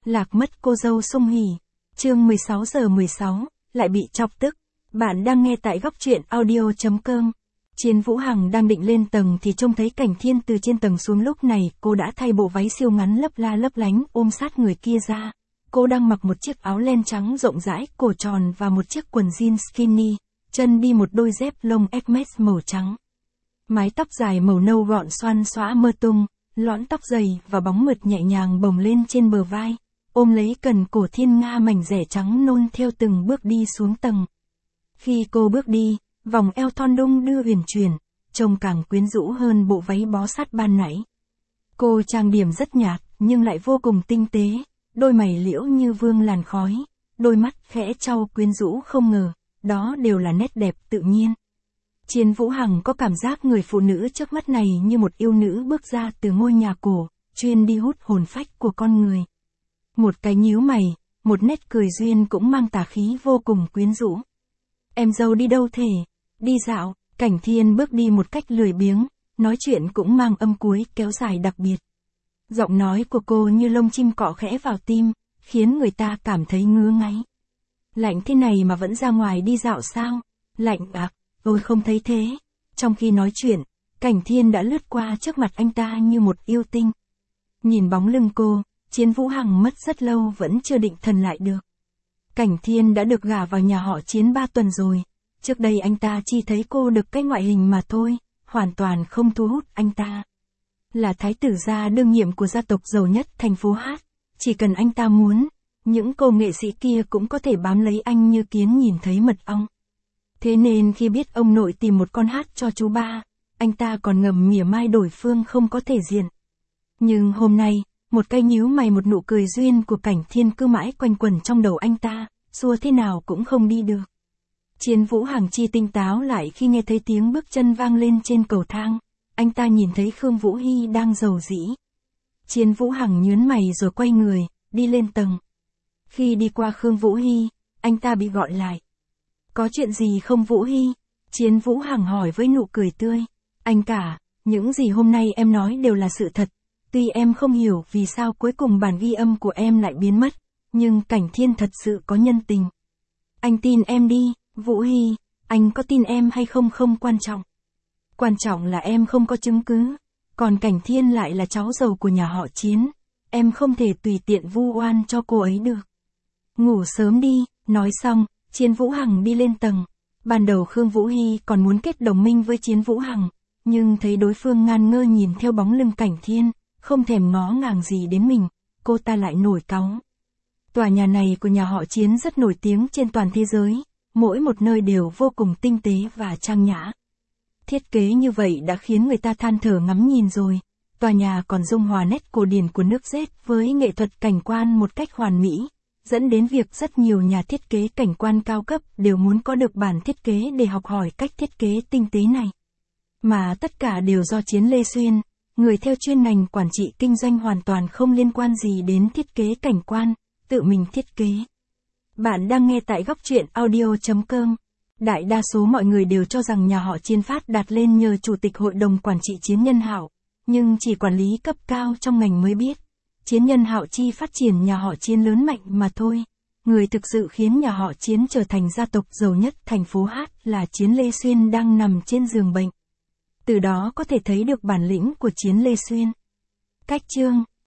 Lạc mất cô dâu Sung Hỉ. Chương 16:16, lại bị chọc tức. Bạn đang nghe tại góc truyện audio.com. Chiến Vũ Hằng đang định lên tầng thì trông thấy Cảnh Thiên từ trên tầng xuống, lúc này cô đã thay bộ váy siêu ngắn lấp la lấp lánh ôm sát người kia ra. Cô đang mặc một chiếc áo len trắng rộng rãi, cổ tròn và một chiếc quần jean skinny, chân đi một đôi dép lông Hermes màu trắng. Mái tóc dài màu nâu gọn xoăn xõa mơ tung, lõn tóc dày và bóng mượt nhẹ nhàng bồng lên trên bờ vai, ôm lấy cần cổ thiên nga mảnh rẻ trắng nôn theo từng bước đi xuống tầng. Khi cô bước đi, vòng eo thon đung đưa huyền chuyển, trông càng quyến rũ hơn bộ váy bó sát ban nãy. Cô trang điểm rất nhạt, nhưng lại vô cùng tinh tế, đôi mày liễu như vương làn khói, đôi mắt khẽ trao quyến rũ không ngờ, đó đều là nét đẹp tự nhiên. Chiến Vũ Hằng có cảm giác người phụ nữ trước mắt này như một yêu nữ bước ra từ ngôi nhà cổ, chuyên đi hút hồn phách của con người. Một cái nhíu mày, một nét cười duyên cũng mang tà khí vô cùng quyến rũ. Em dâu đi đâu thế? Đi dạo. Cảnh Thiên bước đi một cách lười biếng, nói chuyện cũng mang âm cuối kéo dài đặc biệt. Giọng nói của cô như lông chim cọ khẽ vào tim, khiến người ta cảm thấy ngứa ngáy. Lạnh thế này mà vẫn ra ngoài đi dạo sao? Lạnh à? Tôi không thấy thế. Trong khi nói chuyện, Cảnh Thiên đã lướt qua trước mặt anh ta như một yêu tinh. Nhìn bóng lưng cô, Chiến Vũ Hằng mất rất lâu vẫn chưa định thần lại được. Cảnh Thiên đã được gả vào nhà họ Chiến 3 tuần rồi. Trước đây anh ta chỉ thấy cô được cái ngoại hình mà thôi, hoàn toàn không thu hút anh ta. Là thái tử gia đương nhiệm của gia tộc giàu nhất thành phố Hát, chỉ cần anh ta muốn, những cô nghệ sĩ kia cũng có thể bám lấy anh như kiến nhìn thấy mật ong. Thế nên khi biết ông nội tìm một con hát cho chú ba, anh ta còn ngầm mỉa mai đối phương không có thể diện. Nhưng hôm nay, một cái nhíu mày một nụ cười duyên của Cảnh Thiên cứ mãi quanh quẩn trong đầu anh ta, xua thế nào cũng không đi được. Chiến Vũ Hằng chi tinh táo lại khi nghe thấy tiếng bước chân vang lên trên cầu thang, anh ta nhìn thấy Khương Vũ Hy đang rầu rĩ. Chiến Vũ Hằng nhướng mày rồi quay người, đi lên tầng. Khi đi qua Khương Vũ Hy, anh ta bị gọi lại. Có chuyện gì không Vũ Hy? Chiến Vũ Hằng hỏi với nụ cười tươi. Anh cả, những gì hôm nay em nói đều là sự thật. Tuy em không hiểu vì sao cuối cùng bản ghi âm của em lại biến mất, nhưng Cảnh Thiên thật sự có nhân tình. Anh tin em đi, Vũ Hy, anh có tin em hay không không quan trọng. Quan trọng là em không có chứng cứ, còn Cảnh Thiên lại là cháu giàu của nhà họ Chiến, em không thể tùy tiện vu oan cho cô ấy được. Ngủ sớm đi, nói xong, Chiến Vũ Hằng đi lên tầng. Ban đầu Khương Vũ Hy còn muốn kết đồng minh với Chiến Vũ Hằng, nhưng thấy đối phương ngan ngơ nhìn theo bóng lưng Cảnh Thiên, không thèm ngó ngàng gì đến mình, cô ta lại nổi cáu. Tòa nhà này của nhà họ Chiến rất nổi tiếng trên toàn thế giới, mỗi một nơi đều vô cùng tinh tế và trang nhã. Thiết kế như vậy đã khiến người ta than thở ngắm nhìn rồi. Tòa nhà còn dung hòa nét cổ điển của nước Séc với nghệ thuật cảnh quan một cách hoàn mỹ, dẫn đến việc rất nhiều nhà thiết kế cảnh quan cao cấp đều muốn có được bản thiết kế để học hỏi cách thiết kế tinh tế này. Mà tất cả đều do Chiến Lê Xuyên, người theo chuyên ngành quản trị kinh doanh hoàn toàn không liên quan gì đến thiết kế cảnh quan, tự mình thiết kế. Bạn đang nghe tại góc truyện audio.com. Đại đa số mọi người đều cho rằng nhà họ Chiến phát đạt lên nhờ Chủ tịch Hội đồng Quản trị Chiến Nhân Hạo, nhưng chỉ quản lý cấp cao trong ngành mới biết. Chiến Nhân Hạo chi phát triển nhà họ Chiến lớn mạnh mà thôi. Người thực sự khiến nhà họ Chiến trở thành gia tộc giàu nhất thành phố Hát là Chiến Lê Xuyên đang nằm trên giường bệnh. Từ đó có thể thấy được bản lĩnh của Chiến Lê Xuyên. Cách chương